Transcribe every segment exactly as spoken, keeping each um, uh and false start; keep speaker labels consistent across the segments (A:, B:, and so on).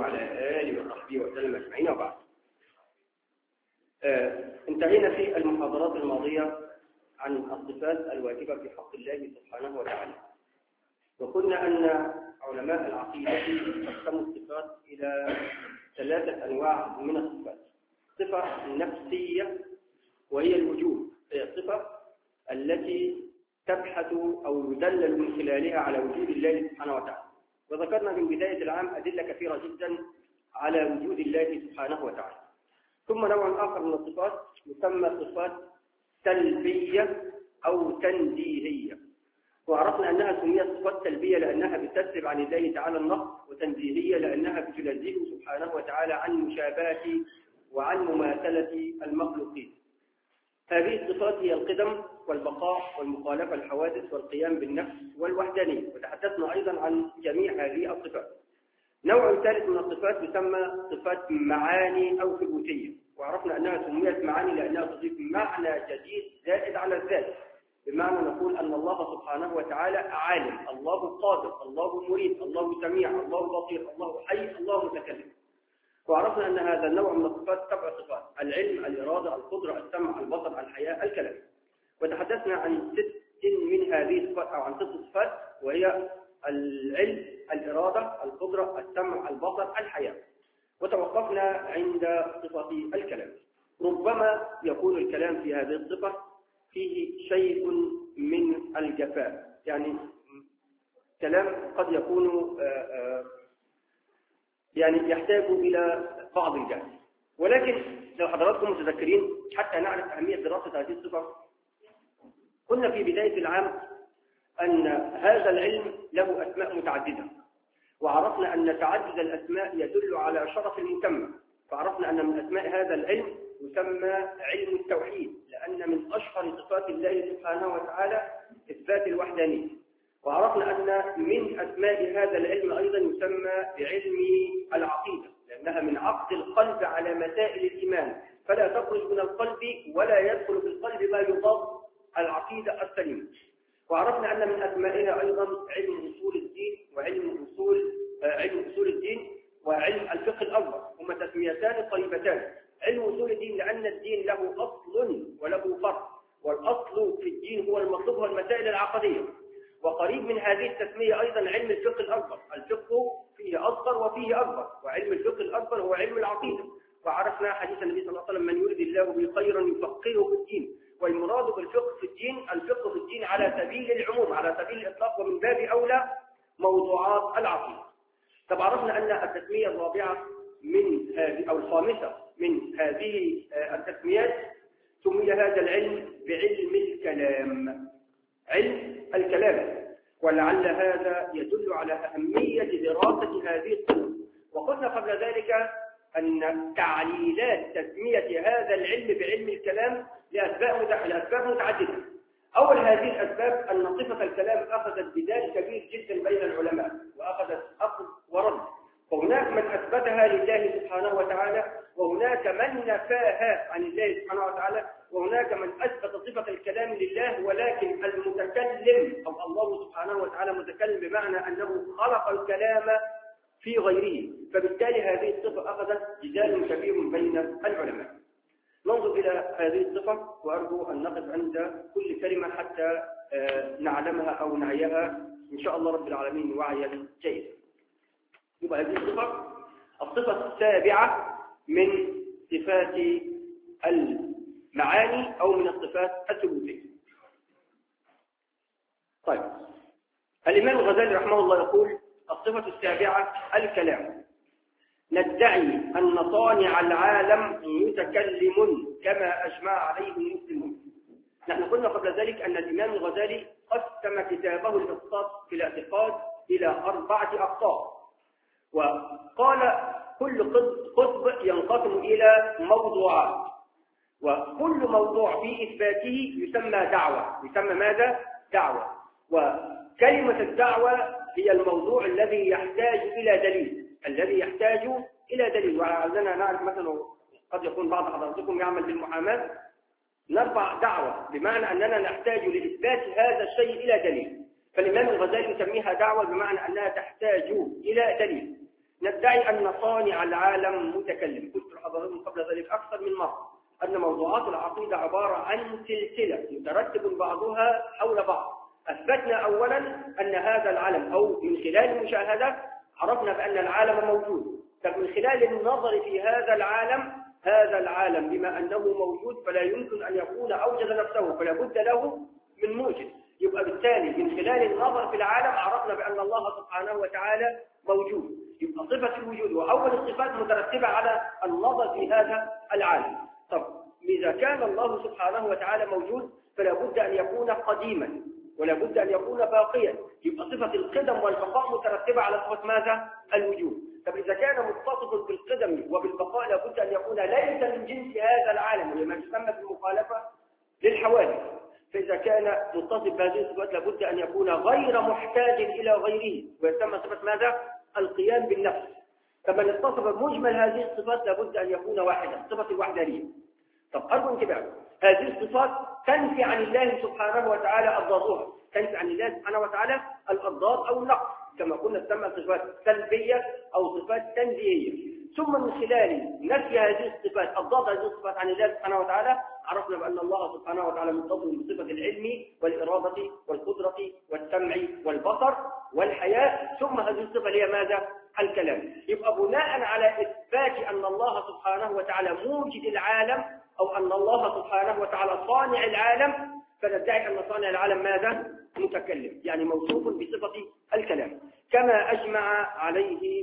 A: وعلى آله وصحبه وسلم أجمعين وبعد. آه انتهينا في المحاضرات الماضية عن الصفات الواجبة في حق الله سبحانه وتعالى، وقلنا أن علماء العقيدة قسموا الصفات إلى ثلاثة أنواع من الصفات. صفة نفسية وهي الوجود، هي الصفة التي تبحث أو يدلل من خلالها على وجود الله سبحانه وتعالى، وذكرنا من بداية العام أدلة كثيرة جدا على وجود الله سبحانه وتعالى. ثم نوع آخر من الصفات يسمى صفات سلبية أو تنزيهية، وعرفنا أنها سميت صفات سلبية لأنها بتسلب عن الله تعالى النقص، وتنزيهية لأنها بتنزهه سبحانه وتعالى عن مشابهة وعن مماثلة المخلوقين. هذه الصفات هي القدم والبقاء والمخالفة الحوادث والقيام بالنفس والوحدانية، وتحدثنا أيضا عن جميع هذه الصفات. نوع ثالث من الصفات يسمى صفات معاني أو ثبوتية، وعرفنا أنها سميت معاني لأنها تضيف معنى جديد زائد على الذات، بمعنى نقول أن الله سبحانه وتعالى عالم، الله قادر، الله مريد، الله سميع، الله بصير، الله حي، الله متكلم. وعرفنا أن هذا النوع من الصفات سبع صفات: العلم، الإرادة، القدرة، السمع، البصر، الحياة، الكلام. وتحدثنا عن ست من هذه الصفات أو عن ست صفات، وهي العلم، الإرادة، القدرة، السمع، البصر، الحياة. وتوقفنا عند صفة الكلام. ربما يكون الكلام في هذه الصفة فيه شيء من الجفاء، يعني كلام قد يكون يعني يحتاج إلى بعض الجهل، ولكن لو حضراتكم متذكرين حتى نعرف أهمية دراسة هذه الصفة، قلنا في بداية العام أن هذا العلم له أسماء متعددة، وعرفنا أن تعدد الأسماء يدل على شرف المسمى. فعرفنا أن من أسماء هذا العلم يسمى علم التوحيد، لأن من أشهر صفات الله سبحانه وتعالى إثبات الوحدانية. وعرفنا أن من أسماء هذا العلم أيضا يسمى بعلم العقيدة، لأنها من عقد القلب على مسائل الإيمان، فلا تخرج من القلب ولا يدخل في القلب ما يضاد العقيدة السليمة. وعرفنا أن من أسمائها أيضا علم أصول الدين وعلم أصول علم أصول الدين وعلم الفقه الأكبر، هما تسميتان قريبتان. علم أصول الدين لأن الدين له أصل وله فرع، والأصل في الدين هو المطلوب والمسائل العقدية. وقريب من هذه التسمية أيضا علم الفقه الأكبر، الفقه فيه أصغر وفيه أكبر، وعلم الفقه الأكبر هو علم العقيدة. وعرفنا حديث النبي صلى الله عليه وسلم: من يريد الله به خيرا يفقهه في الدين. والمراد بالفقه في الدين الفقه في الدين على سبيل العموم، على سبيل الإطلاق، ومن باب أولى موضوعات العقيدة. طب عرفنا أن التسمية الرابعة من هذه أو الخامسة من هذه التسميات سمي هذا العلم بعلم الكلام، علم الكلام. ولعل هذا يدل على أهمية دراسة هذه الصفة. وقلنا قبل ذلك أن تعليلات تسمية هذا العلم بعلم الكلام لأسباب متعددة. أول هذه الأسباب أن صفة الكلام أخذت جدال كبير جدا بين العلماء، وأخذت أخذ ورد، وهناك من أثبتها لله سبحانه وتعالى، وهناك من نفاها عن الله سبحانه وتعالى، وهناك من أثبت صفة الكلام لله، ولكن المتكلم أو الله سبحانه وتعالى متكلم بمعنى أنه خلق الكلام في غيره. فبالتالي هذه الصفة أخذت جدال كبير بين العلماء. ننظر إلى هذه الصفة، وأرجو أن نقف عند كل كلمة حتى نعلمها أو نعيها إن شاء الله رب العالمين وعيا جيدا. يبقى هذه الصفة الصفة السابعة من صفات المعاني أو من الصفات الثبوتية. طيب، الإمام الغزالي رحمه الله يقول: الصفة السابعة الكلام. ندعي أن صانع العالم متكلم كما أجمع عليه المسلمون. نحن قلنا قبل ذلك أن الإمام الغزالي قسم كتابه الاقتصاد في الاعتقاد إلى أربعة أقسام، وقال كل قطب ينقسم إلى موضوعات، وكل موضوع في إثباته يسمى دعوة. يسمى ماذا؟ دعوة. وكلمة الدعوة هي الموضوع الذي يحتاج إلى دليل، الذي يحتاج إلى دليل. وعندنا نعرف مثلا قد يكون بعض حضراتكم يعمل بالمحاماة، نرفع دعوة بمعنى أننا نحتاج لإثبات هذا الشيء إلى دليل. فالإمام الغزالي يسميها دعوة بمعنى أنها تحتاج إلى دليل. ندعي أن صانع العالم متكلم. قلت لحضراتكم قبل ذلك أكثر من مرة أن موضوعات العقيدة عبارة عن سلسلة يترتب بعضها حول بعض. أثبتنا أولا أن هذا العالم، أو من خلال المشاهدة عرفنا بأن العالم موجود. طب من خلال النظر في هذا العالم، هذا العالم بما أنه موجود فلا يمكن أن يكون أوجد نفسه، فلا بد له من موجد. يبقى بالتالي من خلال النظر في العالم عرفنا بأن الله سبحانه وتعالى موجود. يبقى صفة الوجود وأول الصفات مترتبة على النظر في هذا العالم. طب إذا كان الله سبحانه وتعالى موجود فلا بد أن يكون قديما ولا بد أن يكون باقيا. يبقى صفة القدم والبقاء مترتبة على صفة ماذا؟ الوجود. طب إذا كان متصف بالقدم وبالبقاء لا بد أن يكون ليس من جنس هذا العالم، وهي ما تسمى بالمخالفة للحوادث. فإذا كان متصف بهذه الصفات لا بد أن يكون غير محتاج إلى غيره، ويسمى صفة ماذا؟ القيام بالنفس. فمن اتصف بمجمل هذه الصفات لا بد أن يكون واحدا، صفة الوحدانية. طب أرجو انتباه، هذه الصفات تنفي عن الله سبحانه وتعالى أضدادها، تنفي عن الله سبحانه وتعالى الأضداد أو النقص، كما قلنا تسمى صفات سلبية أو صفات تنزيهية. ثم من خلال نفي هذه الصفات، أضداد هذه الصفات عن الله سبحانه وتعالى، عرفنا بأن الله سبحانه وتعالى متصف بصفة العلم والإرادة والقدرة والسمع والبصر والحياة. ثم هذه الصفة هي ماذا؟ الكلام. يبقى بناء على إثبات أن الله سبحانه وتعالى موجد العالم، أو أن الله سبحانه وتعالى صانع العالم، فندعي أن صانع العالم ماذا؟ متكلم، يعني موصوف بصفة الكلام، كما أجمع عليه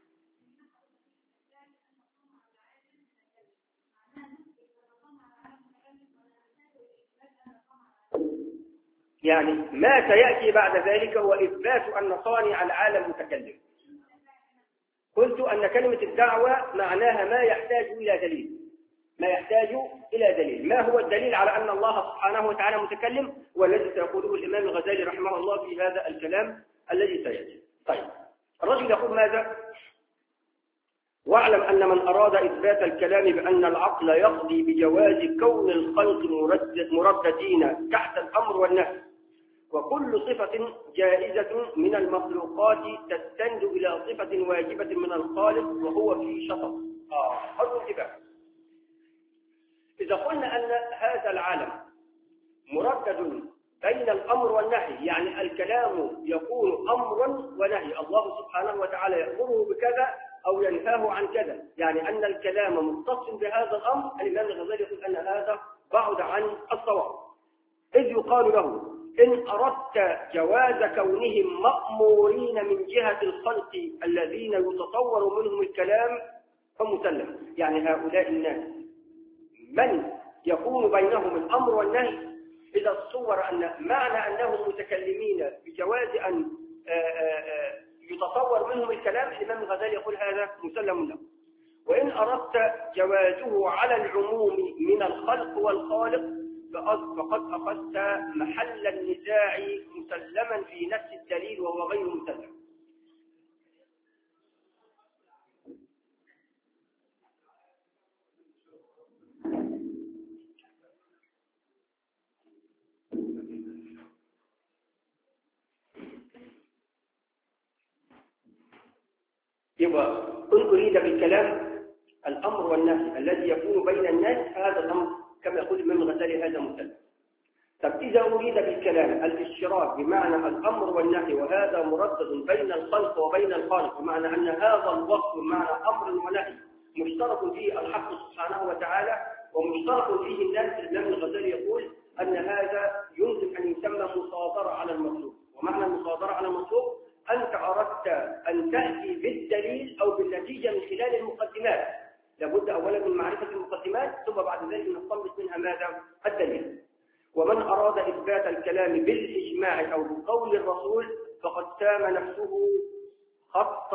A: يعني ما سيأتي بعد ذلك هو إثبات أن صانع العالم متكلم. قلت أن كلمة الدعوة معناها ما يحتاج إلى دليل، ما يحتاج إلى دليل. ما هو الدليل على أن الله سبحانه وتعالى متكلم؟ والذي سيقوله الإمام الغزالي رحمه الله في هذا الكلام الذي سيأتي. طيب، الرجل يقول ماذا؟ واعلم أن من أراد إثبات الكلام بأن العقل يقضي بجواز كون الخلق مرددين تحت الأمر والنهي، وكل صفة جائزة من المخلوقات تستند إلى صفة واجبة من الخالق وهو في شطط. آه أرجو انتباه. إذا قلنا أن هذا العالم مردد بين الأمر والنهي، يعني الكلام يكون أمرا ونهي، الله سبحانه وتعالى يأمره بكذا أو ينهاه عن كذا، يعني أن الكلام متصل بهذا الأمر. الإمام الغزالي يقول أن هذا بعد عن الصواب، إذ يقال له إن أردت جواز كونهم مأمورين من جهة الخلق الذين يتصور منهم الكلام فمسلم. يعني هؤلاء الناس من يكون بينهم الأمر والنهي، إذا تصور أن معنى أنهم متكلمين بجواز أن يتصور منهم الكلام، الإمام الغزالي يقول هذا مسلم له. وإن أردت جوازه على العموم من الخلق والخالق فقد أخذت محل النزاع مسلما في نفس الدليل وهو غير مسلم. يبقى إن أريد بالكلام الأمر والنهي الذي يكون بين الناس، هذا الأمر كما يقول الإمام الغزالي هذا مسلم. طب إذا أريد بالكلام الاشتراك بمعنى الأمر والنهي وهذا مردد بين الخلق وبين الخالق، بمعنى أن هذا الوصف بمعنى أمر ونهي مشترك فيه الحق سبحانه وتعالى ومشترك فيه الناس، الإمام الغزالي يقول أن هذا يمكن أن يسمى مصادرة على المطلوب. ومعنى المصادرة على المطلوب أنت أردت أن تأتي بالدليل أو بالنتيجة من خلال المقدمات. لابد أولا من معرفة المقدمات ثم بعد ذلك نستنبط منها ماذا؟ الدليل. ومن أراد إثبات الكلام بالإجماع أو بقول الرسول فقد سام نفسه خط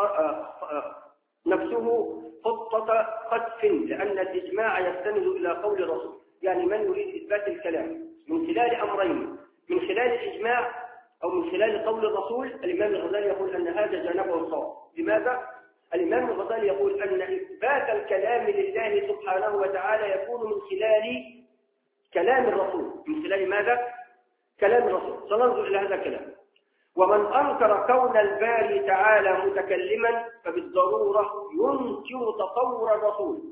A: نفسه خطة قذف، لأن الإجماع يستند إلى قول الرسول. يعني من يريد إثبات الكلام من خلال أمرين، من خلال الإجماع أو من خلال قول الرسول، الإمام الغزالي يقول أن هذا جانبه الصواب. لماذا؟ الإمام الغزالي يقول أن إثبات الكلام لله سبحانه وتعالى يكون من خلال كلام الرسول. من خلال ماذا؟ كلام الرسول. سننظر إلى هذا الكلام. ومن أنكر كون الباري تعالى متكلما فبالضرورة ينكر تطور الرسول.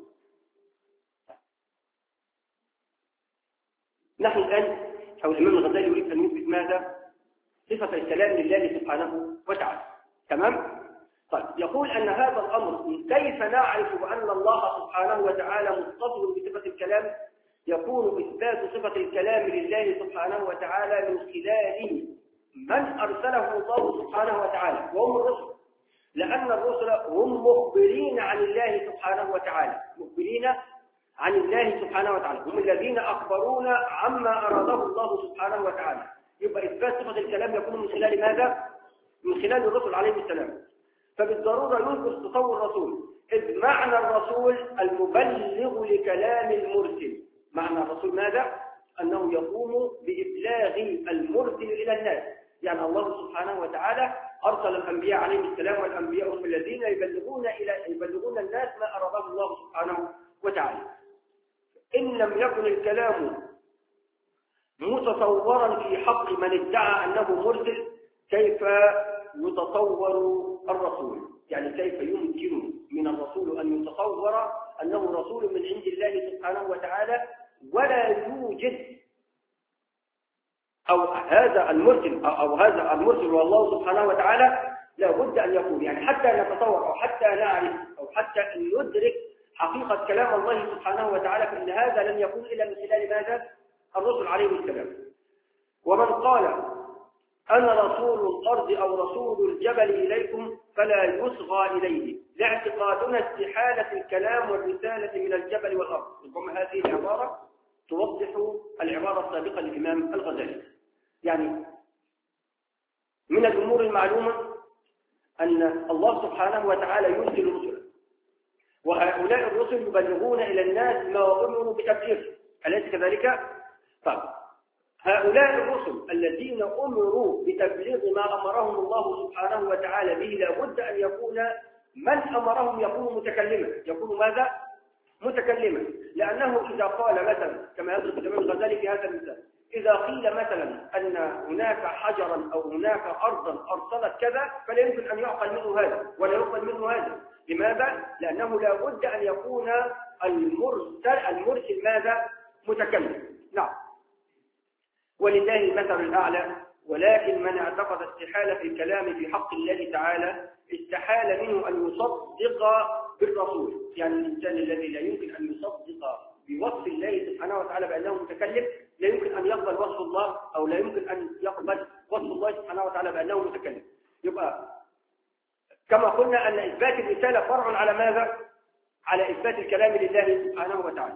A: نحن الآن أو الإمام الغزالي يريد أن يثبت ماذا؟ صفة الكلام لله سبحانه وتعالى. تمام؟ طيب يقول أن هذا الأمر كيف نعرف أن الله سبحانه وتعالى متصف بصفة الكلام؟ يكون إثبات صفة الكلام لله سبحانه وتعالى من خلال من أرسله الله سبحانه وتعالى وهم الرسل، لأن الرسل هم مخبرين عن الله سبحانه وتعالى، مخبرين عن الله سبحانه وتعالى، هم الذين أخبرونا عما أراده الله سبحانه وتعالى. يبقى إثبات صفة الكلام يكون من خلال ماذا؟ من خلال الرسل عليه السلام. فبالضرورة ينكر تطور الرسول، إذ معنى الرسول المبلغ لكلام المرسل. معنى الرسول ماذا؟ أنه يقوم بإبلاغ المرسل إلى الناس، يعني الله سبحانه وتعالى أرسل الأنبياء عليهم السلام، والأنبياء هم الذين يبلغون إلى يبلغون الناس ما أراده الله سبحانه وتعالى. إن لم يكن الكلام متصورا في حق من ادعى أنه مرسل، كيف يتصور الرسول؟ يعني كيف يمكن من الرسول أن يتصور أنه رسول من عند الله سبحانه وتعالى ولا يوجد أو هذا المرسل أو هذا المرسل والله سبحانه وتعالى لا بد أن يكون، يعني حتى نتصور أو حتى نعرف أو حتى ندرك حقيقة كلام الله سبحانه وتعالى، فإن هذا لن يكون إلا من خلال ماذا؟ الرسل عليه السلام. ومن قال أنا رسول الأرض أو رسول الجبل إليكم فلا يصغى إليه، لاعتقادنا استحالة الكلام والرسالة من الجبل والأرض. ربما هذه العبارة توضح العبارة السابقة للإمام الغزالي. يعني من الأمور المعلومة أن الله سبحانه وتعالى يرسل رسلا، وهؤلاء الرسل يبلغون إلى الناس ما أمروا بتبليغه، أليس كذلك؟ طيب هؤلاء الرسل الذين أمروا بتبليغ ما أمرهم الله سبحانه وتعالى به لابد أن يكون من أمرهم يكون متكلما، يكون ماذا؟ متكلما، لأنه إذا قال مثلا كما يذكر الإمام الغزالي في هذا المثال، إذا قيل مثلا أن هناك حجرا أو هناك أرضا أرسلت كذا فلا يمكن أن يعقل منه هذا ولا يقبل منه هذا. لماذا؟ لأنه لا بد أن يكون المرسل المرسل ماذا؟ متكلم. نعم. ولله المثل الأعلى، ولكن من اعتقد استحالة الكلام في حق الله تعالى استحال منه أن يصدق بالرسول، يعني الإنسان الذي لا يمكن أن يصدق بوصف الله سبحانه وتعالى بأنه متكلم لا يمكن أن يقبل وصف الله أو لا يمكن أن يقبل وصف الله سبحانه وتعالى بأنه متكلم. يبقى كما قلنا أن إثبات الرسالة فرع على ماذا؟ على إثبات الكلام لله سبحانه وتعالى.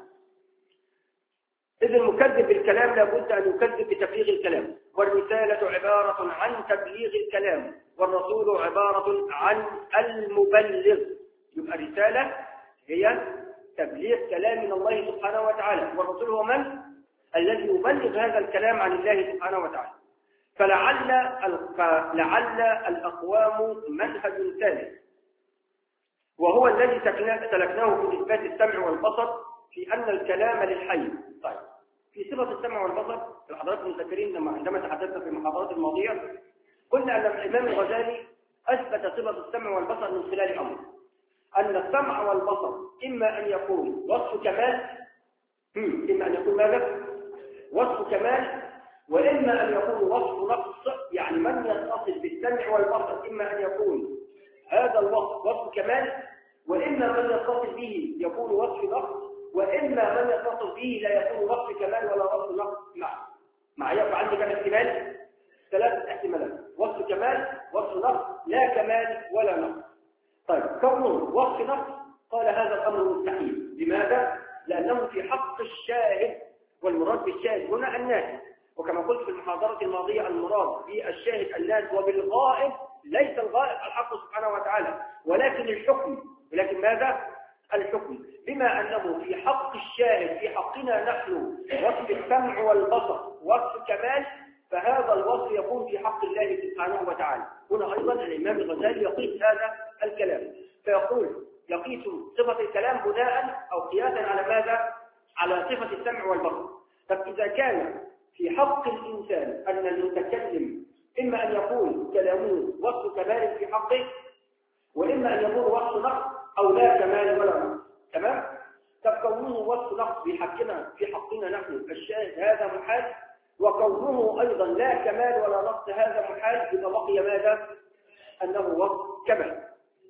A: إذ المكذب بالكلام لابد أن يكذب بتبليغ الكلام، والرسالة عبارة عن تبليغ الكلام، والرسول عبارة عن المبلغ. يبقى الرسالة هي تبليغ كلام من الله سبحانه وتعالى، والرسول هو من؟ الذي يبلغ هذا الكلام عن الله سبحانه وتعالى. فلعل فلعل الأقوام منهج ثالث، وهو الذي سلكناه في إثبات السمع والبصر في أن الكلام للحي. طيب في صفة السمع والبصر حضراتكم متذكرين لما عندما تحدثنا في المحاضرات الماضية قلنا أن الإمام الغزالي أثبت صفة السمع والبصر من خلال أمر، أن السمع والبصر إما أن يكون وصف كمال، إما أن يكون ماذا؟ وصف كمال، وإما أن يكون وصف نقص، يعني من يتصل بالسمع والبصر إما أن يكون هذا الوصف وصف كمال، وإما من يتصل به يكون وصف نقص، وإما من يتصل به لا يكون وصف كمال ولا وصف نقص. مع معايا عندي كم احتمال؟ ثلاثة احتمالات: وصف كمال، وصف نقص، لا كمال ولا نقص. طيب كونه وصف نقص قال هذا الأمر مستحيل. لماذا؟ لأنه في حق الشاهد، والمراد بالشاهد هنا الناس، وكما قلت في المحاضرة الماضية المراد بالشاهد الناس، وبالغائب ليس الغائب الحق سبحانه وتعالى ولكن الحكم. ولكن ماذا؟ الحكم. بما أنه في حق الشاهد في حقنا نحن وصف السمع والبصر وصف كمال، فهذا الوصف يكون في حق الله سبحانه وتعالى. هنا أيضا الإمام الغزالي يقيس هذا الكلام فيقول يقيس صفة الكلام بناء أو قياسا على ماذا؟ على صفة السمع والبصر. طب إذا كان في حق الإنسان أن المتكلم إما أن يكون كلامه وصف كمال في حقه، وإما أن يكون وصف نقص أو لا كمال ولا نقص. تمام؟ طب كونه وصف نقص في حقنا في حقنا نحن الشاهد هذا محال، وكونه أيضا لا كمال ولا نقص هذا محال، إذا بقي ماذا؟ أنه وصف كمال.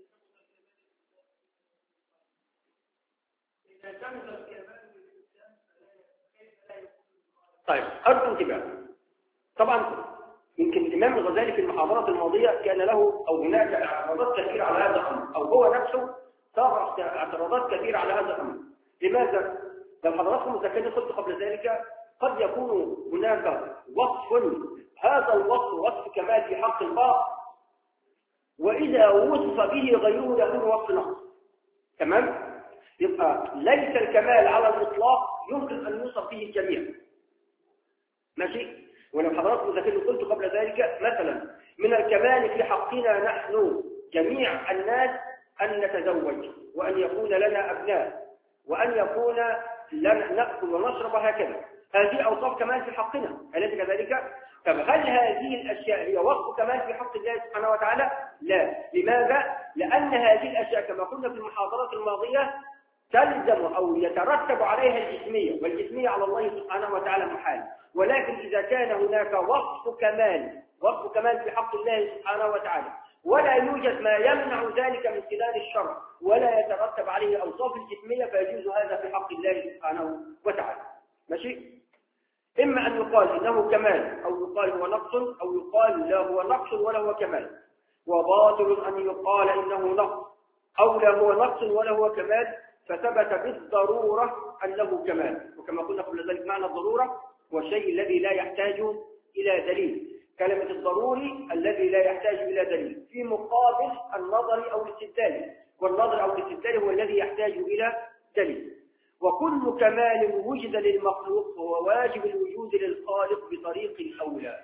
A: طيب أرجو انتباه. طبعا يمكن الإمام الغزالي في المحاضرات الماضية كان له أو هناك اعتراضات كثيرة على هذا الأمر، أو هو نفسه صار اعتراضات كثيرة على هذا الأمر. لماذا؟ لو حضراتكم متذكرين قلت قبل ذلك قد يكون هناك وصف، هذا الوصف وصف كمال في حق الله، وإذا وصف به غيره يكون وصف نقص. تمام؟ يبقى ليس الكمال على الإطلاق يمكن أن يوصف به الجميع. ماشي؟ ولو حضراتكم متذكرين قلت قبل ذلك مثلا من الكمال في حقنا نحن جميع الناس أن نتزوج، وأن يكون لنا أبناء، وأن يكون لنا نأكل ونشرب هكذا. هذه أوصاف كمال في حقنا، أليس كذلك؟ طب هل هذه الأشياء هي وصف كمال في حق الله سبحانه وتعالى؟ لا. لماذا؟ لأن هذه الأشياء كما قلنا في المحاضرات الماضية تلزم أو يترتب عليها الجسمية، والجسمية على الله سبحانه وتعالى محال. ولكن إذا كان هناك وصف كمال وصف كمال في حق الله سبحانه وتعالى ولا يوجد ما يمنع ذلك من خلال الشرع ولا يترتب عليه أوصاف الجسمية، فيجوز هذا في حق الله سبحانه وتعالى. ماشي؟ إما أن يقال إنه كمال، أو يقال هو نقص، أو يقال لا هو نقص ولا هو كمال. وباطل أن يقال إنه نقص أو لا هو نقص ولا هو كمال، فثبت بالضرورة أنه كمال. وكما قلنا قبل ذلك معنى الضرورة هو الشيء الذي لا يحتاج إلى دليل. كلمة الضروري الذي لا يحتاج إلى دليل في مقابل النظر أو الاستدلال، والنظر أو الاستدلال هو الذي يحتاج إلى دليل. وكل كمال وجد للمخلوق هو واجب الوجود للخالق بطريق الأولى.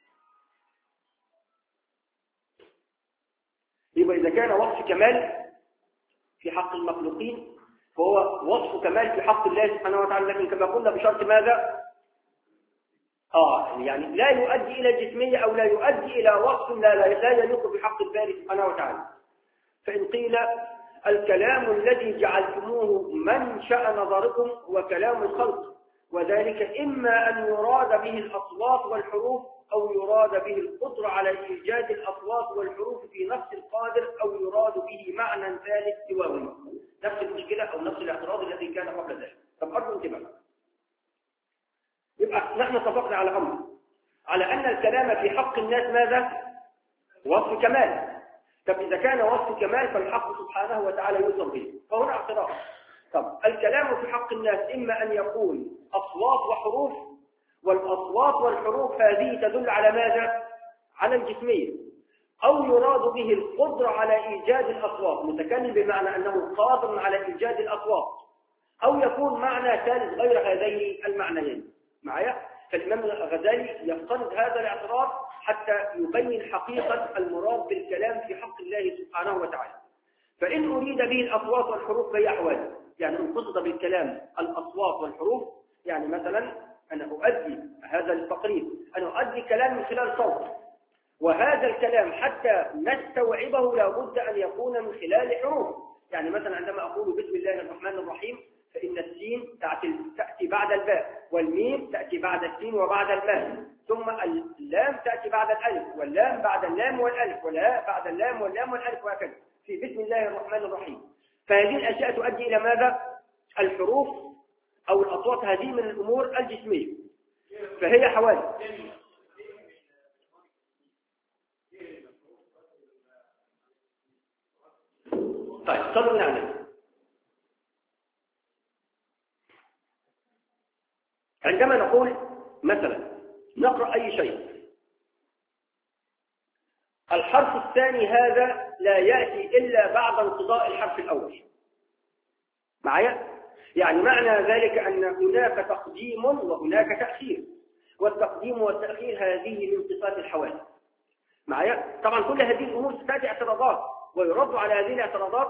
A: يبقى إذا كان وصف كمال في حق المخلوقين فهو وصف كمال في حق الله سبحانه وتعالى، لكن كما قلنا بشرط ماذا؟ آه يعني لا يؤدي إلى الجسمية أو لا يؤدي إلى وصف لا لا, لا يليق بحق الباري سبحانه وتعالى. فإن قيل الكلام الذي جعلتموه منشأ نظركم هو كلام الخلق، وذلك إما أن يراد به الأصوات والحروف أو يراد به القدرة على إيجاد الأصوات والحروف في نفس القادر، أو يراد به معنى ثالث سواهما. نفس المشكلة أو نفس الاعتراض الذي كان قبل ذلك. طب أرجو انتباه. يبقى نحن اتفقنا على أمر، على أن الكلام في حق الناس ماذا؟ وصف كمال. طب إذا كان وصف كمال فالحق سبحانه وتعالى يوصف به، فهنا اعتراض. طب الكلام في حق الناس إما أن يكون أصوات وحروف، والأصوات والحروف هذه تدل على ماذا؟ على الجسمية، أو يراد به القدرة على إيجاد الأصوات، متكلم بمعنى أنه قادر على إيجاد الأصوات، أو يكون معنى ثالث غير هذين المعنيين. معايا؟ فالإمام الغزالي يفترض هذا الاعتراض حتى يبين حقيقة المراد بالكلام في حق الله سبحانه وتعالى. فإن أريد به الأصوات والحروف فهي أحوال، يعني إن قصد بالكلام الأصوات والحروف، يعني مثلا أنا أؤدي هذا التقريب، أنا أؤدي كلام من خلال صوت، وهذا الكلام حتى نستوعبه لابد أن يكون من خلال حروف. يعني مثلا عندما أقول بسم الله الرحمن الرحيم فإن السين تأتي بعد الباء، والميم تأتي بعد السين وبعد الماء، ثم اللام تأتي بعد الألف، واللام بعد اللام والألف، والهاء بعد اللام واللام والألف، وهكذا في بسم الله الرحمن الرحيم. فهذه الأشياء تؤدي إلى ماذا؟ الحروف أو الأصوات، هذه من الأمور الجسمية، فهي حوادث. طيب صلوا عليه. عندما نقول مثلا نقرأ أي شيء، الحرف الثاني هذا لا يأتي إلا بعد انقضاء الحرف الأول. معايا؟ يعني معنى ذلك أن هناك تقديم وهناك تأخير، والتقديم والتأخير هذه من صفات الحوادث. معايا؟ طبعا كل هذه الأمور تأتي اعتراضات، ويرد على هذه الاعتراضات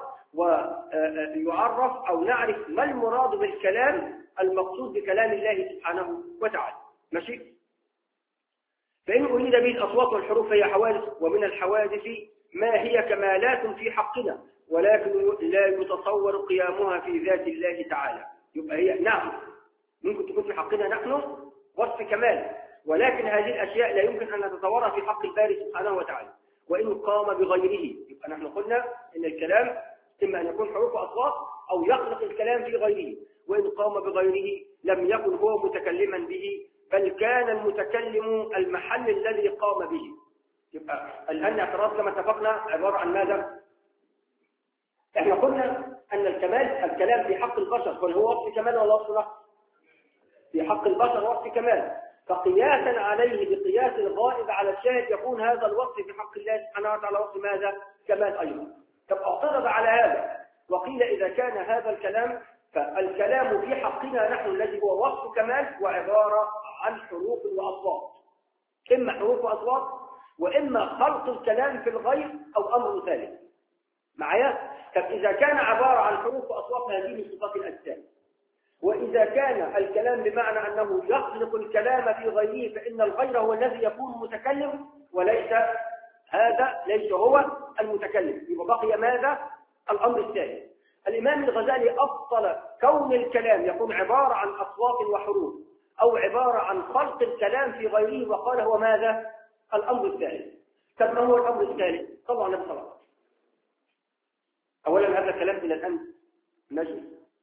A: ويعرف أو نعرف ما المراد بالكلام المقصود بكلام الله سبحانه وتعالى. ماشي؟ فإن أريد به الأصوات والحروف هي حوادث، ومن الحوادث ما هي كمالات في حقنا ولكن لا يتصور قيامها في ذات الله تعالى. يبقى هي نعم ممكن تكون في حقنا نحن وصف كمال، ولكن هذه الأشياء لا يمكن أن نتصورها في حق الباري سبحانه وتعالى. وإن قام بغيره، يبقى نحن قلنا إن الكلام إما أن يكون حروف وأصوات أو يخلق الكلام في غيره، وإن قام بغيره لم يكن هو متكلما به، بل كان المتكلم المحل الذي قام به. يبقى الآن اعتراض كما اتفقنا عبارة عن ماذا؟ احنا قلنا أن الكمال الكلام في حق البشر، قل هو وصف كمال ولا وصف نقص؟ في حق البشر وصف كمال، فقياسا عليه بقياس الغائب على الشاهد يكون هذا الوصف في حق الله سبحانه وتعالى وصف ماذا؟ كمال أيضا. طب اعترض على هذا وقيل إذا كان هذا الكلام فالكلام في حقنا نحن الذي هو وصف كمال وعبارة عن حروف وأصوات، إما حروف وأصوات وإما خلق الكلام في الغير أو أمر ثالث. معايا؟ طب إذا كان عبارة عن حروف وأصوات هذه من صفات الأجسام، وإذا كان الكلام بمعنى أنه يخلق الكلام في غيره فإن الغير هو الذي يكون متكلم وليس هذا ليس هو المتكلم. يبقى بقي ماذا؟ الأمر الثاني. الإمام الغزالي أبطل كون الكلام يكون عبارة عن أصوات وحروف أو عبارة عن خلق الكلام في غيره وقال هو ماذا؟ الأمر الثالث. طب ما هو الأمر الثالث؟ طبعا نفس الصلاة. أولا هذا الكلام إلى الآن ماشي.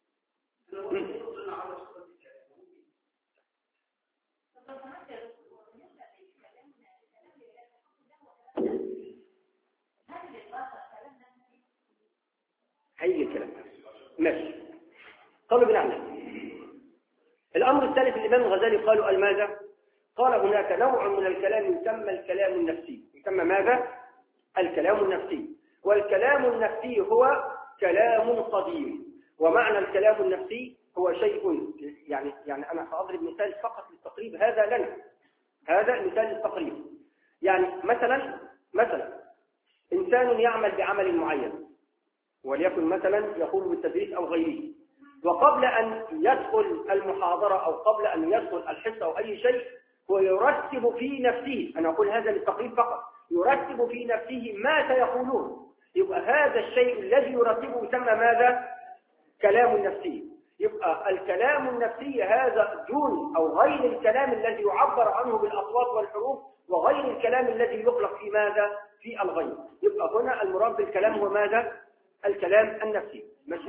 A: هيجي الكلام ماشي. قالوا بنعمل الأمر الثالث الإمام الغزالي قالوا الماذا؟ قال هناك نوع من الكلام يسمى الكلام النفسي. يسمى ماذا؟ الكلام النفسي. والكلام النفسي هو كلام قديم. ومعنى الكلام النفسي هو شيء يعني يعني أنا سأضرب مثال فقط للتقريب هذا لنا. هذا مثال للتقريب. يعني مثلا مثلا إنسان يعمل بعمل معين وليكن مثلا يقوم بالتدريس أو غيره، وقبل أن يدخل المحاضرة أو قبل أن يدخل الحصة أو أي شيء هو يرتب في نفسه، أنا أقول هذا للتقريب فقط، يرتب في نفسه ما سيقولون. يبقى هذا الشيء الذي يرتبه يسمى ماذا؟ كلام نفسي. يبقى الكلام النفسي هذا دون أو غير الكلام الذي يعبر عنه بالأصوات والحروف وغير الكلام الذي يخلق في ماذا؟ في الغير. يبقى هنا المراد بالكلام هو ماذا؟ الكلام النفسي. ماشي؟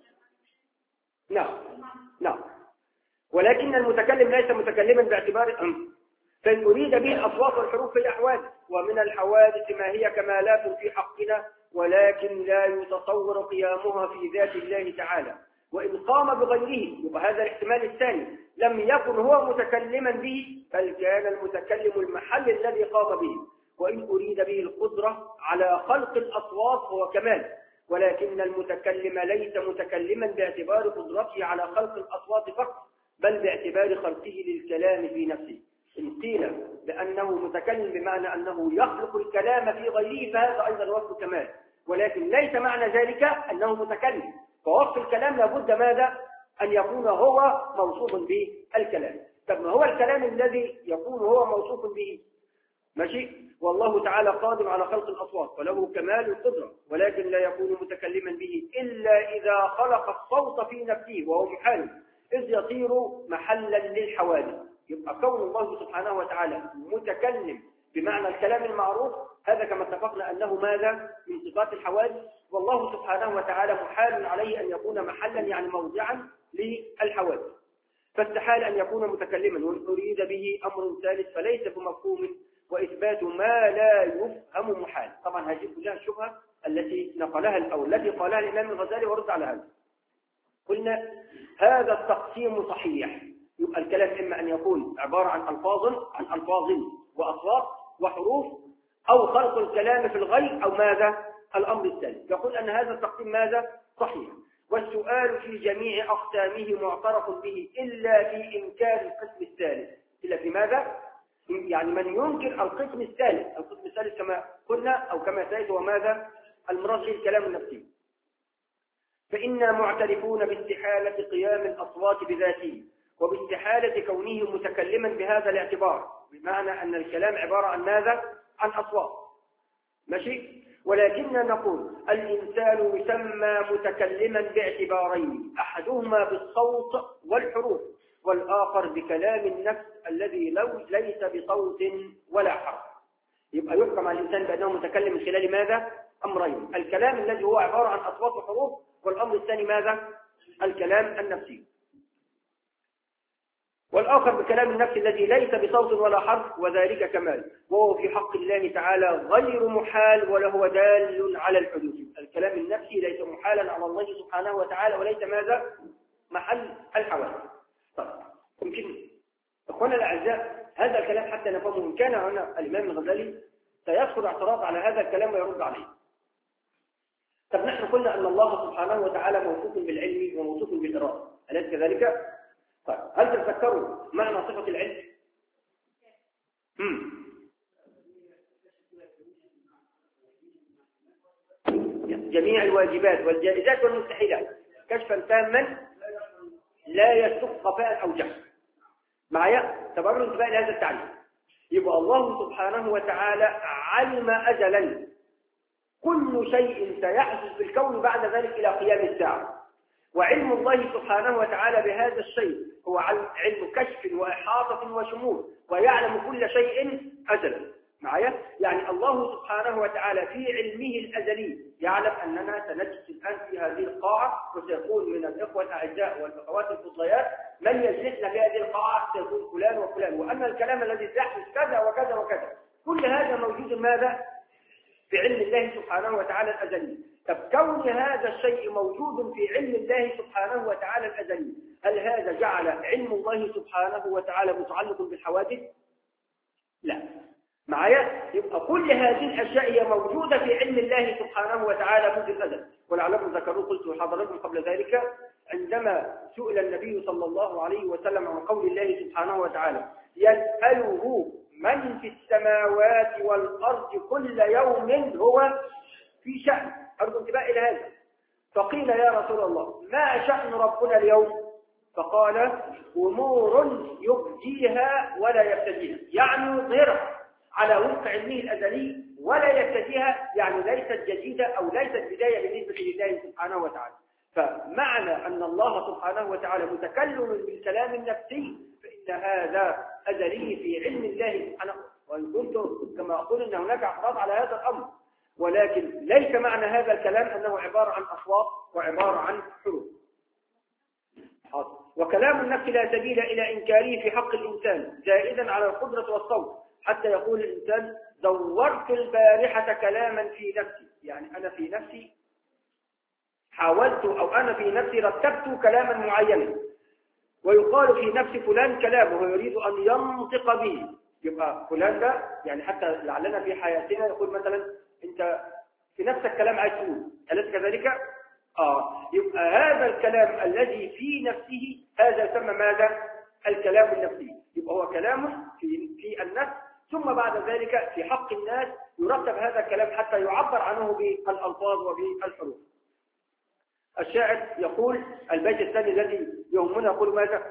A: نعم نعم. ولكن المتكلم ليس متكلما باعتبار أمر، فإن أريد به الأصوات والحروف هي حوادث، ومن الحوادث ما هي كمالات في حقنا ولكن لا يتصور قيامها في ذات الله تعالى. وإن قام بغيره يبقى هذا الاحتمال الثاني لم يكن هو متكلما به بل كان المتكلم المحل الذي قام به. وإن أريد به القدرة على خلق الأصوات هو كمال، ولكن المتكلم ليس متكلما باعتبار قدرته على خلق الأصوات فقط بل باعتبار خلقه للكلام في نفسه. إن قيل بأنه متكلم بمعنى أنه يخلق الكلام في غيره فهذا أيضا وصف كمال، ولكن ليس معنى ذلك أنه متكلم. فوصف الكلام لابد ماذا؟ أن يكون هو موصوف به الكلام. طب ما هو الكلام الذي يكون هو موصوف به؟ ماشي؟ والله تعالى قادر على خلق الأصوات وله كمال القدرة، ولكن لا يكون متكلما به إلا إذا خلق الصوت في نفسه وهو محال إذ يصير محلا للحوادث. يبقى كون الله سبحانه وتعالى متكلم بمعنى الكلام المعروف هذا كما اتفقنا أنه ماذا؟ من صفات الحوادث، والله سبحانه وتعالى محال عليه أن يكون محلا يعني موضعا للحوادث، فاستحال أن يكون متكلما. وإن أريد به أمر ثالث فليس بمفهوم وإثبات ما لا يفهم محال. طبعا هذه كلها الشبهة التي نقلها أو التي قالها الإمام الغزالي ورد على هذا. قلنا هذا التقسيم صحيح. يبقى الكلام إما أن يكون عبارة عن ألفاظ عن ألفاظ وأصوات وحروف أو خلق الكلام في الغير أو ماذا؟ الأمر الثالث. يقول أن هذا التقسيم ماذا؟ صحيح. والسؤال في جميع أقسامه معترف به إلا في إنكار القسم الثالث. إلا في ماذا؟ يعني من ينكر القسم الثالث. القسم الثالث كما قلنا أو كما سيد هو ماذا؟ المراد به الكلام النفسي. فإنا معترفون باستحالة قيام الأصوات بذاته وباستحالة كونه متكلما بهذا الاعتبار، بمعنى أن الكلام عبارة عن ماذا؟ عن أصوات. ماشي؟ ولكننا نقول الإنسان يسمى متكلما باعتبارين، أحدهما بالصوت والحروف، والآخر بكلام النفس الذي لو ليس بصوت ولا حرف. يبقى يحكم على الإنسان بأنه متكلم من خلال ماذا؟ أمرين، الكلام الذي هو عبارة عن أصوات وحروف، والأمر الثاني ماذا؟ الكلام النفسي. والآخر بكلام النفس الذي ليس بصوت ولا حرف، وذلك كمال، وهو في حق الله تعالى غير محال ولا هو دال على الحدوث. الكلام النفسي ليس محالا على الله سبحانه وتعالى، وليس ماذا؟ محل الحوادث. طيب، يمكن اخوانا الاعزاء هذا الكلام حتى نفهمه، ان كان هنا الامام الغزالي سيدخل اعتراض على هذا الكلام ويرد عليه. طب نحن قلنا ان الله سبحانه وتعالى موصوف بالعلم وموصوف بالاراده، اليس كذلك؟ طيب، هل تتذكروا معنى صفه العلم؟ امم جميع الواجبات والجائزات والمستحيلات كشفا تاما لا يسلك خفاء او جهل. معايا؟ تبرر انتباه لهذا التعليم. يبقى الله سبحانه وتعالى علم أجلا كل شيء سيحدث في الكون بعد ذلك إلى قيام الساعة، وعلم الله سبحانه وتعالى بهذا الشيء هو علم كشف وإحاطة وشمول، ويعلم كل شيء أجلا. معايا؟ يعني الله سبحانه وتعالى في علمه الأزلي يعلم أننا سنجلس الآن في هذه القاعة، وسيكون من الإخوة الأعزاء والأخوات الفضليات من يجلسنا في هذه القاعة سيكون فلان وفلان، وأن الكلام الذي سيحدث كذا وكذا وكذا، كل هذا موجود ماذا؟ في علم الله سبحانه وتعالى الأزلي. طب كون هذا الشيء موجود في علم الله سبحانه وتعالى الأزلي، هل هذا جعل علم الله سبحانه وتعالى متعلق بالحوادث؟ لا. معايا؟ يبقى كل هذه الأشياء هي موجودة في علم الله سبحانه وتعالى منذ الأزل. ولعلكم ذكروا قلت لحضراتكم قبل ذلك عندما سئل النبي صلى الله عليه وسلم عن قول الله سبحانه وتعالى يسأله من في السماوات والأرض كل يوم هو في شأن، أرجو انتباه إلى هذا. فقيل يا رسول الله ما شأن ربنا اليوم؟ فقال أمور يبديها ولا يبتديها، يعني يظهرها على وفق علمه الأزلي ولا يبتديها، يعني ليست جديدة أو ليست بداية بالنسبة لله سبحانه وتعالى. فمعنى أن الله سبحانه وتعالى متكلم بالكلام النفسي فإن هذا أزلي في علم الله سبحانه. وإن كنت كما أقول أن هناك اعتراض على هذا الأمر، ولكن ليس معنى هذا الكلام أنه عبارة عن أصوات وعبارة عن حروف. وكلام النفس لا سبيل إلى إنكاره في حق الإنسان زائدا على القدرة والصوت، حتى يقول الإنسان دورت البارحة كلاما في نفسي، يعني أنا في نفسي حاولت أو أنا في نفسي رتبت كلاما معينا، ويقال في نفس فلان كلامه ويريد أن ينطق به. يبقى فلان ده يعني حتى لعلنا في حياتنا يقول مثلا أنت في نفسك كلام عايز تقول، أليس كذلك؟ آه يبقى هذا الكلام الذي في نفسه هذا يسمى ماذا؟ الكلام النفسي. يبقى هو كلام في في النفس، ثم بعد ذلك في حق الناس يرتب هذا الكلام حتى يعبر عنه بالألفاظ وبالحروف. الشاعر يقول البيت الثاني الذي يهمنا يقول ماذا؟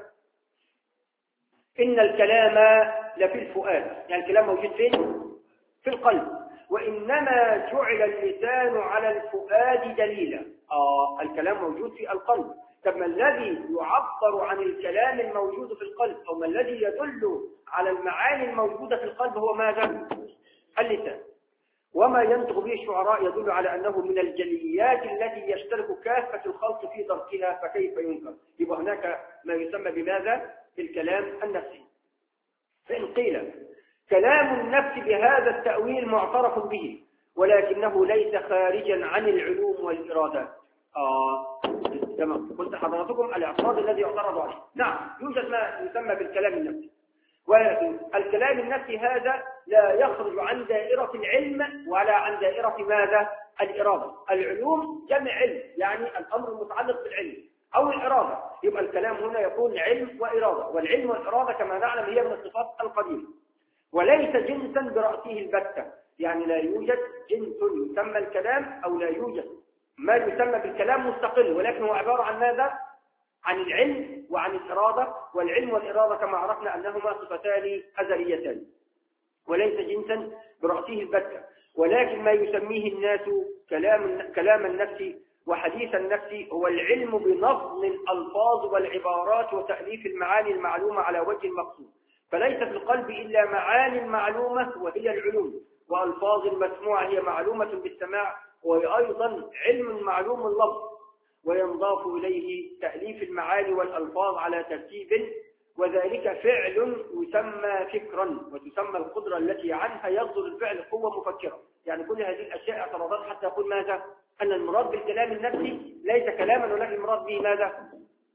A: إن الكلام لفي الفؤاد، يعني الكلام موجود فين؟ في القلب، وإنما جعل اللسان على الفؤاد دليلا. آه الكلام موجود في القلب. طب ما الذي يعبر عن الكلام الموجود في القلب أو ما الذي يدل على المعاني الموجودة في القلب هو ماذا؟ اللسان. وما ينطق به الشعراء يدل على أنه من الجليات التي يشترك كافة الخلق في دركها، فكيف ينكر؟ يبقى هناك ما يسمى بماذا؟ الكلام النفسي. فإن قيل كلام النفس بهذا التأويل معترف به، ولكنه ليس خارجا عن العلوم والإرادات. آه تمام. قلت حضراتكم الاعتراض الذي يعترض عليه. نعم يوجد ما يسمى بالكلام النفسي، ولكن الكلام النفسي هذا لا يخرج عن دائرة العلم ولا عن دائرة ماذا؟ الإرادة. العلوم جمع علم، يعني الأمر المتعلق بالعلم أو الإرادة. يبقى الكلام هنا يكون علم وإرادة، والعلم والإرادة كما نعلم هي من الصفات القديمة، وليس جنسا برأسه البتة. يعني لا يوجد جنس يسمى الكلام أو لا يوجد ما يسمى بالكلام مستقل، ولكن هو عبارة عن ماذا؟ عن العلم وعن الإرادة، والعلم والإرادة كما عرفنا أنهما صفتان أزليتان وليس جنسا برأسه البتة، ولكن ما يسميه الناس كلام كلام النفس وحديث النفس هو العلم بنظم الألفاظ والعبارات وتأليف المعاني المعلومة على وجه المقصود، فليس في القلب إلا معاني معلومة وهي العلوم، وألفاظ المسموعة هي معلومة بالسماع، وهي أيضا علم معلوم اللفظ، وينضاف إليه تأليف المعاني والألفاظ على ترتيب، وذلك فعل يسمى فكرا، وتسمى القدرة التي عنها يصدر الفعل قوة مفكرة. يعني كل هذه الأشياء اعتراضات حتى يقول ماذا؟ أن المراد بالكلام النفسي ليس كلاما، ولكن المراد به ماذا؟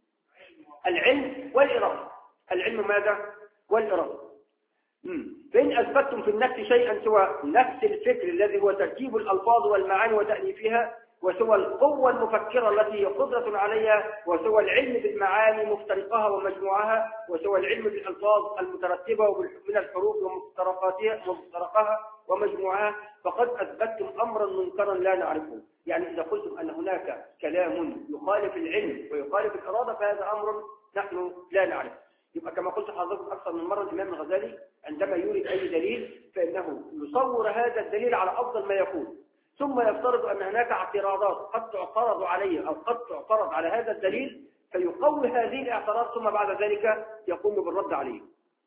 A: العلم والإرادة. العلم ماذا؟ والإرادة. فإن أثبتتم في النفس شيئا سوى نفس الفكر الذي هو ترتيب الألفاظ والمعاني وتأليفها، وسوى القوة المفكرة التي هي قدرة عليها، وسوى العلم بالمعاني مفترقها ومجموعها، وسوى العلم بالألفاظ المترتبة من الحروف ومفترقها ومجموعها، فقد أثبتتم أمرا منكرا لا نعرفه. يعني إذا قلتم أن هناك كلام يخالف العلم ويخالف الإرادة فهذا أمر نحن لا نعرفه. يبقى كما قلت لحضرتك أكثر من مرة، الإمام الغزالي عندما يورد أي دليل فإنه يصور هذا الدليل على أفضل ما يكون، ثم يفترض أن هناك اعتراضات قد تعترض عليه أو قد تعترض على هذا الدليل، فيقوي هذه الاعتراض، ثم بعد ذلك يقوم بالرد عليه.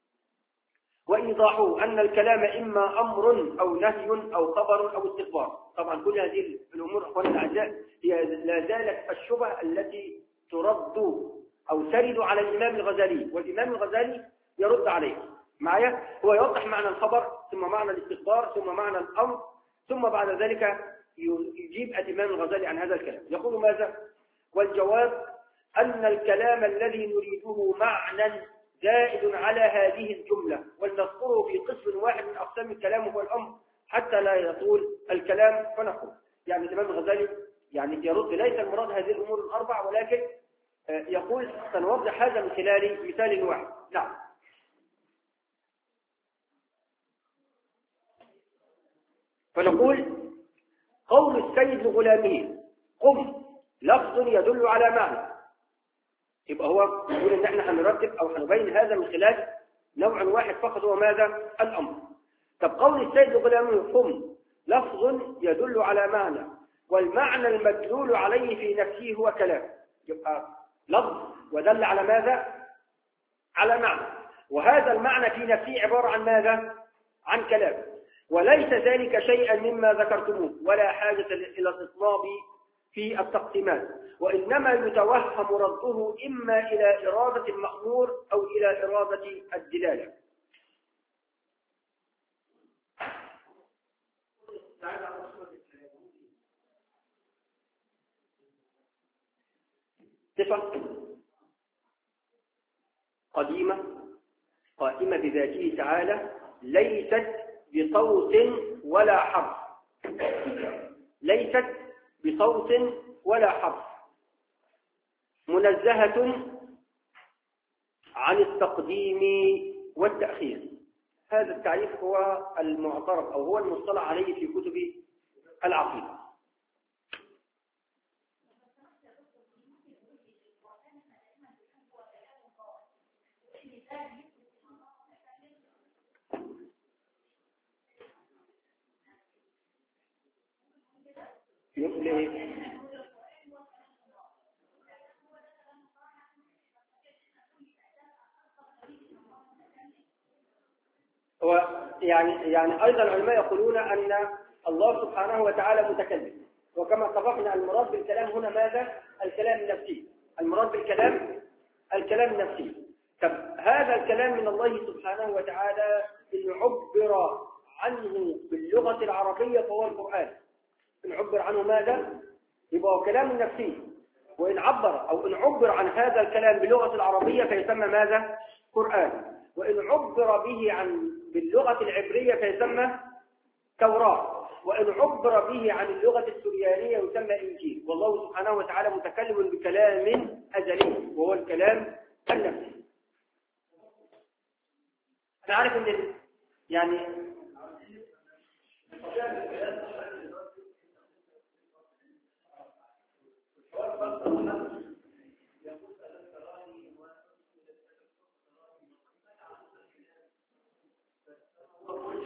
A: وإيضاحه أن الكلام إما أمر أو نهي أو خبر أو استخبار. طبعا كل هذه الأمور أخواني الأعزاء هي لا زالت الشبهة التي ترد أو ترد على الإمام الغزالي، والإمام الغزالي يرد عليه. معايا؟ هو يوضح معنى الخبر، ثم معنى الاستخبار، ثم معنى الأمر، ثم بعد ذلك يجيب الإمام الغزالي عن هذا الكلام. يقول ماذا؟ والجواب أن الكلام الذي نريده معنى زائد على هذه الجملة، ولنذكره في قسم واحد من أقسام الكلام هو الأمر حتى لا يطول الكلام فنقول. يعني الإمام الغزالي يعني يرد ليس المراد هذه الأمور الأربع، ولكن يقول سنوضح هذا من خلال مثال واحد. نعم. فنقول قول السيد لغلامه قم لفظ يدل على معنى، يبقى هو يقول ان احنا هنرتب او هنبين هذا من خلال نوع واحد فقط هو ماذا؟ الامر. طب قول السيد لغلامه قم لفظ يدل على معنى، والمعنى المدلول عليه في نفسه هو كلام، يبقى لفظ ودل على ماذا؟ على معنى، وهذا المعنى في نفسه عبارة عن ماذا؟ عن كلام، وليس ذلك شيئا مما ذكرتموه، ولا حاجة إلى الإطناب في التقسيمات، وإنما يتوهم رده إما إلى إرادة المأمور أو إلى إرادة الدلالة. صفة قديمة قائمة بذاته تعالى، ليست بصوت ولا حرف، ليست بصوت ولا حرف، منزهة عن التقديم والتأخير. هذا التعريف هو المعترف أو هو المصطلح عليه في كتب العقيدة. ليه؟ هو يعني يعني أيضا العلماء يقولون أن الله سبحانه وتعالى متكلم، وكما اتفقنا المراد بالكلام هنا ماذا؟ الكلام النفسي. المراد بالكلام الكلام النفسي. طب هذا الكلام من الله سبحانه وتعالى إن عبر عنه باللغة العربية فهو القرآن. إن عبر عنه ماذا؟ يبقى هو كلام نفسي. وإن عبر أو إن عبر عن هذا الكلام باللغة العربية فيسمى ماذا؟ قرآن. وإن عبر به عن باللغة العبرية فيسمى توراة. وإن عبر به عن اللغة السريانية يسمى إنجيل. والله سبحانه وتعالى متكلم بكلام أزلي وهو الكلام النفسي. أنا عارف إن يعني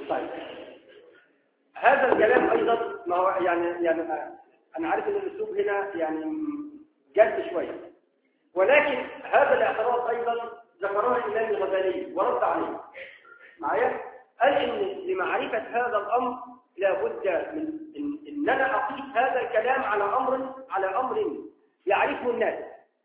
A: طيب هذا الكلام أيضا ما هو يعني يعني أنا عارف أن الأسلوب هنا يعني جد شوية، ولكن هذا الاعتراض أيضا ذكره الإمام الغزالي ورد عليه معايا. قال إن لمعرفة هذا الأمر لابد من إن, إن أنا أقيس هذا الكلام على أمر على أمر يعرفه الناس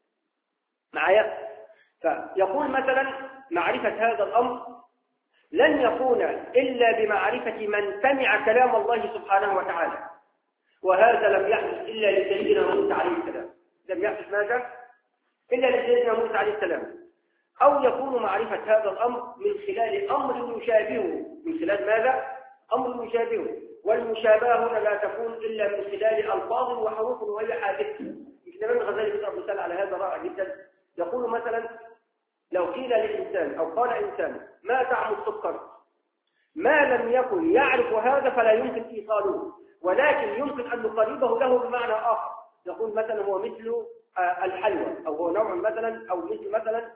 A: معايا. فيقول مثلا معرفة هذا الأمر لن يكون إلا بمعرفة من سمع كلام الله سبحانه وتعالى، وهذا لم يحدث إلا لسيدنا موسى عليه السلام. لم يحدث ماذا؟ إلا لسيدنا موسى عليه السلام. أو يكون معرفة هذا الأمر من خلال أمر يشابهه. من خلال ماذا؟ أمر يشابهه. والمشابهة هنا لا تكون إلا من خلال ألفاظ وحروف وهي حادثة. الإمام الغزالي بيضرب مثال على هذا رائع جدا. يقول مثلا لو قيل للإنسان أو قال إنسان ما طعم السكر، ما لم يكن يعرف هذا فلا يمكن إيصاله، ولكن يمكن أن نقربه له بمعنى آخر. يقول مثلا هو مثل الحلوى، أو هو نوع مثلا، أو مثل مثلا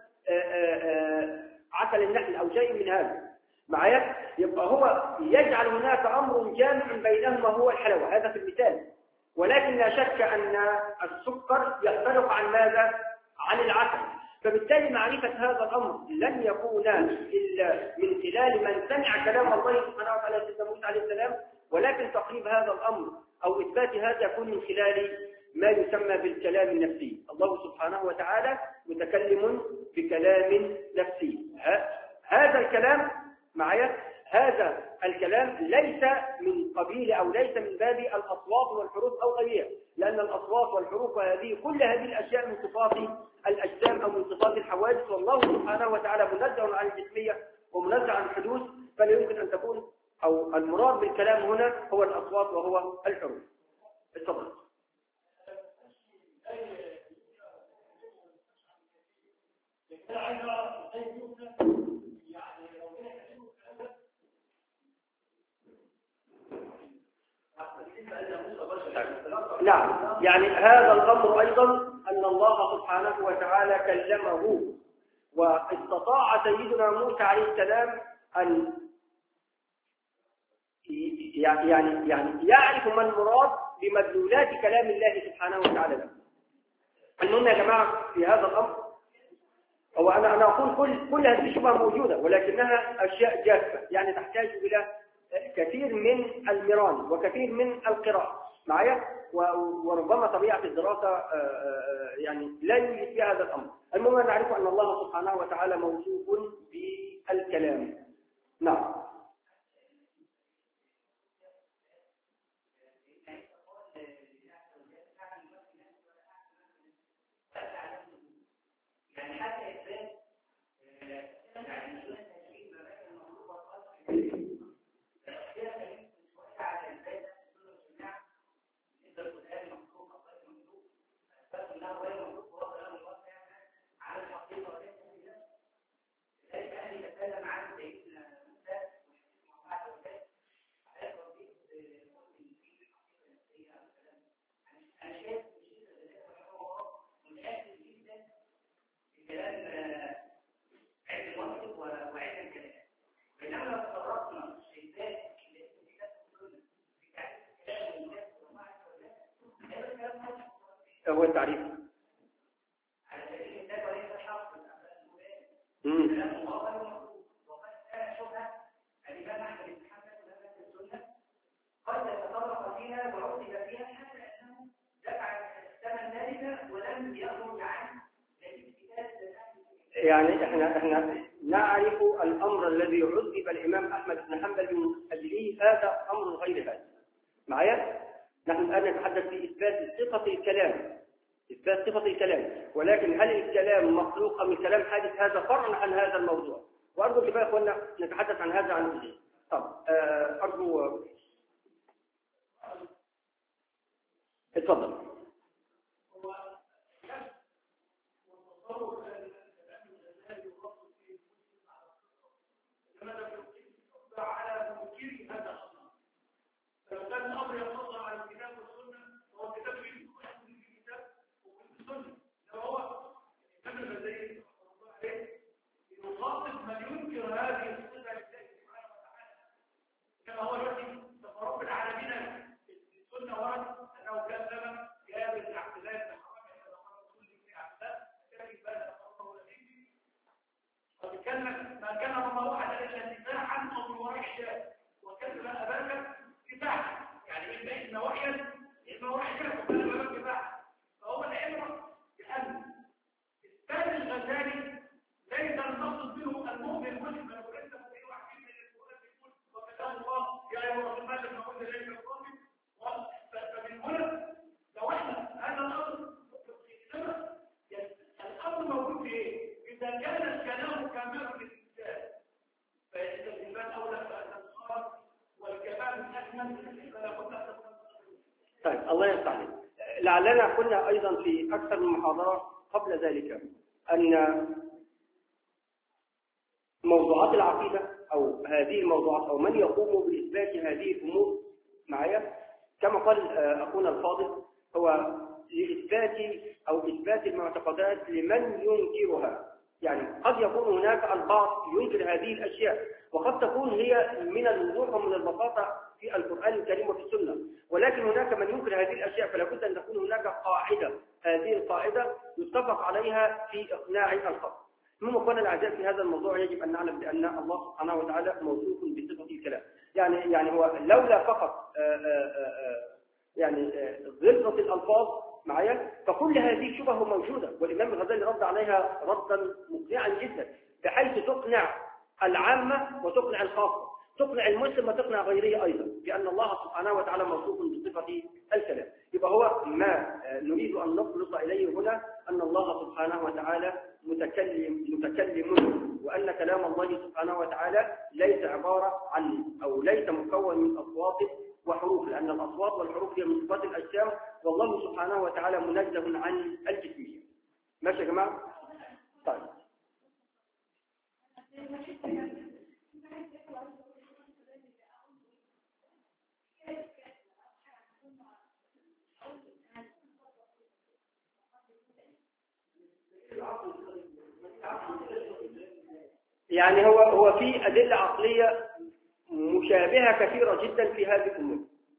A: عسل النحل أو شيء من هذا معايا. يبقى هو يجعل هناك أمر جامع بينهما هو الحلوى، هذا في المثال. ولكن لا شك أن السكر يختلف عن ماذا؟ عن العسل. فبالتالي معرفة هذا الأمر لن يكون إلا من خلال من سمع كلام الله سبحانه وتعالى سيدنا موسى عليه السلام، ولكن تقريب هذا الأمر أو إثبات هذا يكون من خلال ما يسمى بالكلام النفسي. الله سبحانه وتعالى متكلم بكلام نفسي. هذا الكلام معايا، هذا الكلام ليس من قبيل أو ليس من باب الأصوات والحروف أو غيرها، لأن الأصوات والحروف وهذه كل هذه الأشياء من صفات الأجسام أو من صفات الحوادث، والله سبحانه وتعالى منزه عن الجسمية ومنزه عن الحدوث، فلا يمكن أن تكون أو المراد بالكلام هنا هو الأصوات وهو الحروف. اتفضل. نعم، يعني هذا الأمر أيضا أن الله سبحانه وتعالى كلمه، واستطاع سيدنا موسى عليه السلام أن يعني يعني يعرف ما المراد بمدلولات كلام الله سبحانه وتعالى له. المهم يا جماعة في هذا الأمر، هو أنا أنا أقول كل كل هذه الشبهة موجودة، ولكنها أشياء جافة، يعني تحتاج إلى كثير من المران وكثير من القراءة معايا، وربما طبيعة الدراسة يعني لا يوجد فيها هذا الأمر. المهم أن نعرف أن الله سبحانه وتعالى موصوف بالكلام. نعم. هو التعريف. يعني احنا احنا نعرف الامر الذي عذب الامام احمد بن حنبل من اجله، هذا امر غير هذا معايا. نحن الان نتحدث في اثبات صفه الكلام، اثبات صفه الكلام، ولكن هل الكلام مخلوق ام الكلام حادث؟ هذا فرع عن هذا الموضوع، وارجو كفايه يا اخوانا نتحدث عن هذا عن وجهه. طب ارجو اتفضل.
B: على منكري هذا الأمر، فكان الأمر يقتصر على الكتاب والسنة، وهو الكتاب في الكتاب وفي السنة. لو هو الإمام الغزالي رحمه الله عليه يخاطب من ينكر هذه الصفة لله سبحانه وتعالى،
A: لعلنا قلنا أيضا في أكثر من محاضرة قبل ذلك أن موضوعات العقيدة أو هذه الموضوعات أو من يقوم بإثبات هذه الأمور معايا كما قال أخونا الفاضل هو لإثبات أو إثبات المعتقدات لمن ينكرها. يعني قد يكون هناك البعض ينكر هذه الأشياء وقد تكون هي من الوضوح ومن البساطة في القرآن الكريم وفي السنة، ولكن هناك من ينكر هذه الأشياء فلا بد أن تكون هناك قاعدة، هذه القاعدة يتفق عليها في إقناع الخلق. ثم قلنا الأعزاء في هذا الموضوع يجب أن نعلم بأن الله سبحانه وتعالى موصوف بصفة الكلام. يعني يعني هو لولا فقط آآ آآ يعني غلظة الألفاظ معايا فكل هذه الشبه موجودة، والإمام الغزالي رد عليها ردا مقنعا جدا بحيث تقنع العامة وتقنع الخاصة، تقنع المسلم وتقنع غيره أيضا بأن الله سبحانه وتعالى موصوف بصفة الكلام. يبقى هو ما نريد أن نخلص إليه هنا أن الله سبحانه وتعالى متكلم متكلم وأن كلام الله سبحانه وتعالى ليس عبارة عن أو ليس مكون من أصوات وحروف، لأن الأصوات والحروف هي من صفات الأجسام والله سبحانه وتعالى منزه عن الجسمية. ماشي يا جماعة؟ طيب. يعني هو هو في أدلة عقلية مشابهة كثيرة جدا في هذه الأمور.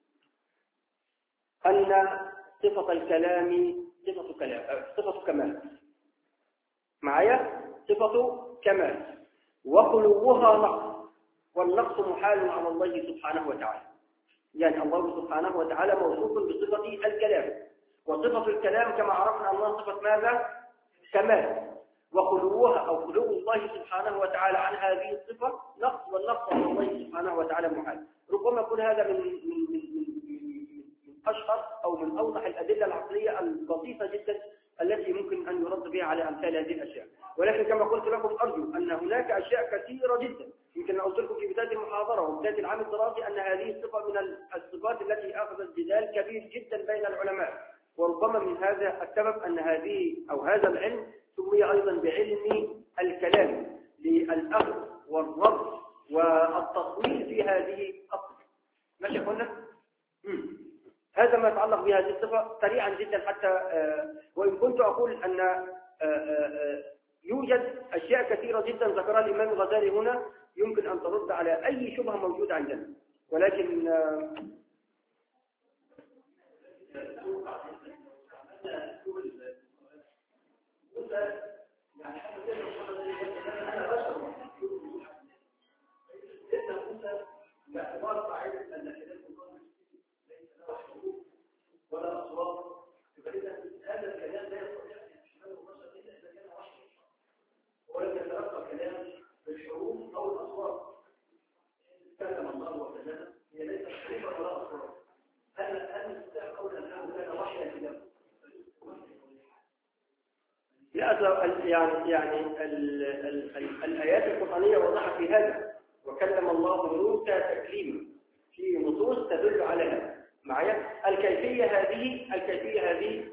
A: أن صفة الكلام صفة كلام صفة كمال معايا صفة كمال وخلوها نقص، والنقص محال على الله سبحانه وتعالى. يعني الله سبحانه وتعالى موصوف بصفة الكلام، وصفة الكلام كما عرفنا أنها صفة ماذا؟ كمال، وخلوها أو خلو الله سبحانه وتعالى عن هذه الصفة نقص، والنقص على الله سبحانه وتعالى محال. ربما يكون هذا من من من من أشهر أو من أوضح الأدلة العقلية البسيطة جدا التي ممكن أن يرد بها على أمثال هذه الأشياء. ولكن كما قلت لكم أرجو أن هناك أشياء كثيرة جدا يمكن أن قلت لكم في بداية المحاضرة وبداية العام الدراسي أن هذه الصفة من الصفات التي أخذت جدال كبير جدا بين العلماء، وربما من هذا السبب أن هذه أو هذا العلم سمي أيضا بعلم الكلام للأخذ والرد والتصوير في هذه الصفة. ماشي قلنا؟ هذا ما يتعلق بهذه الصفة سريعا جدا حتى آه وإن كنت أقول أن آه آه يوجد أشياء كثيرة جدا ذكرها الإمام الغزالي هنا يمكن أن ترد على أي شبهة موجودة عندنا، ولكن آه باعتبار قاعدة أن خلاف الله ليس له حروف ولا أصوات، فإذا هذا الكلام لا يستطيع أن يشمله البشر إلا إذا كان وحيا، ولم يتلقى كلام بالحروف أو الأصوات. تكلم الله وكلمه هي ليست حروفا ولا أصوات. هل هل نستطيع قولا أنه كان وحيا كلامه؟ لا يعني يعني ال ال ال الآيات القرآنية وضحت في هذا، وكلم الله موسى تكليما في نصوص تدل على هذا. معايا الكيفية هذه الكيفية هذه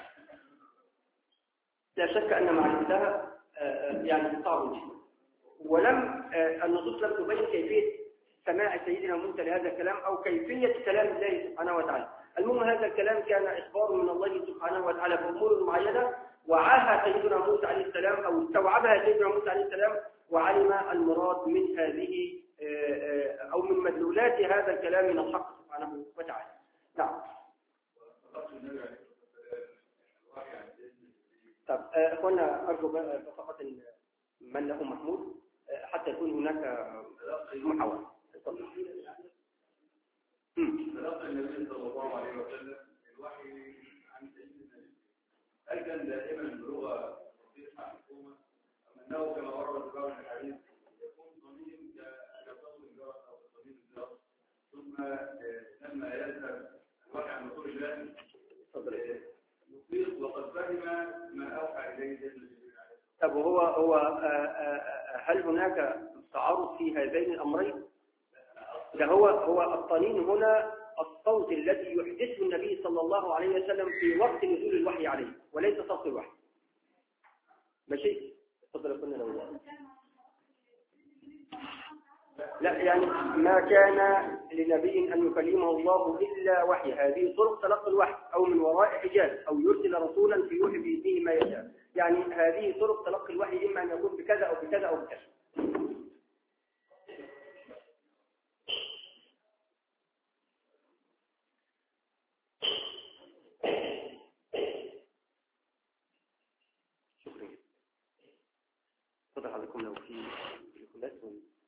A: لا شك أن معرفتها يعني صعب جدا، ولم النصوص لم تبين كيفية سماع سيدنا موسى لهذا الكلام أو كيفية كلام الله سبحانه وتعالى. المهم هذا الكلام كان إخبار من الله سبحانه وتعالى بأمور معينة وعاها سيدنا موسى عليه السلام أو استوعبها سيدنا موسى عليه السلام وعلم المراد من هذه أو من مدلولات هذا الكلام من الحق سبحانه وتعالى. نعم. طب أخوانا أرجو فقط من له محمود حتى يكون هناك محاورة.
C: تلقى النبي صلى الله عليه وسلم الوحي عن سيدنا هل كان دائما بلغة فصيحة محكومة أم أنه كما ورد في بعض الحديث يكون صميم كصوت الجرس أو صميم الجرس ثم لما يذهب الوحي عن رسول الله يطيق وقد فهم ما أوحى إليه سيدنا جبريل عليه.
A: طب هو هو هل هناك تعارض في هذين الأمرين؟ ده هو هو الطنين هنا الصوت الذي يحدثه النبي صلى الله عليه وسلم في وقت نزول الوحي عليه وليس صوت الوحي. ماشي؟ تفضل كنا لو لا يعني ما كان لنبي أن يكلمه الله إلا وحي، هذه طرق تلقي الوحي أو من وراء حجاب أو يرسل رسولا فيوحي بإذنه ما يشاء، يعني هذه طرق تلقي الوحي إما أن يكون بكذا أو بكذا أو بكذا. شكرا. تفضل حضرتكم لو في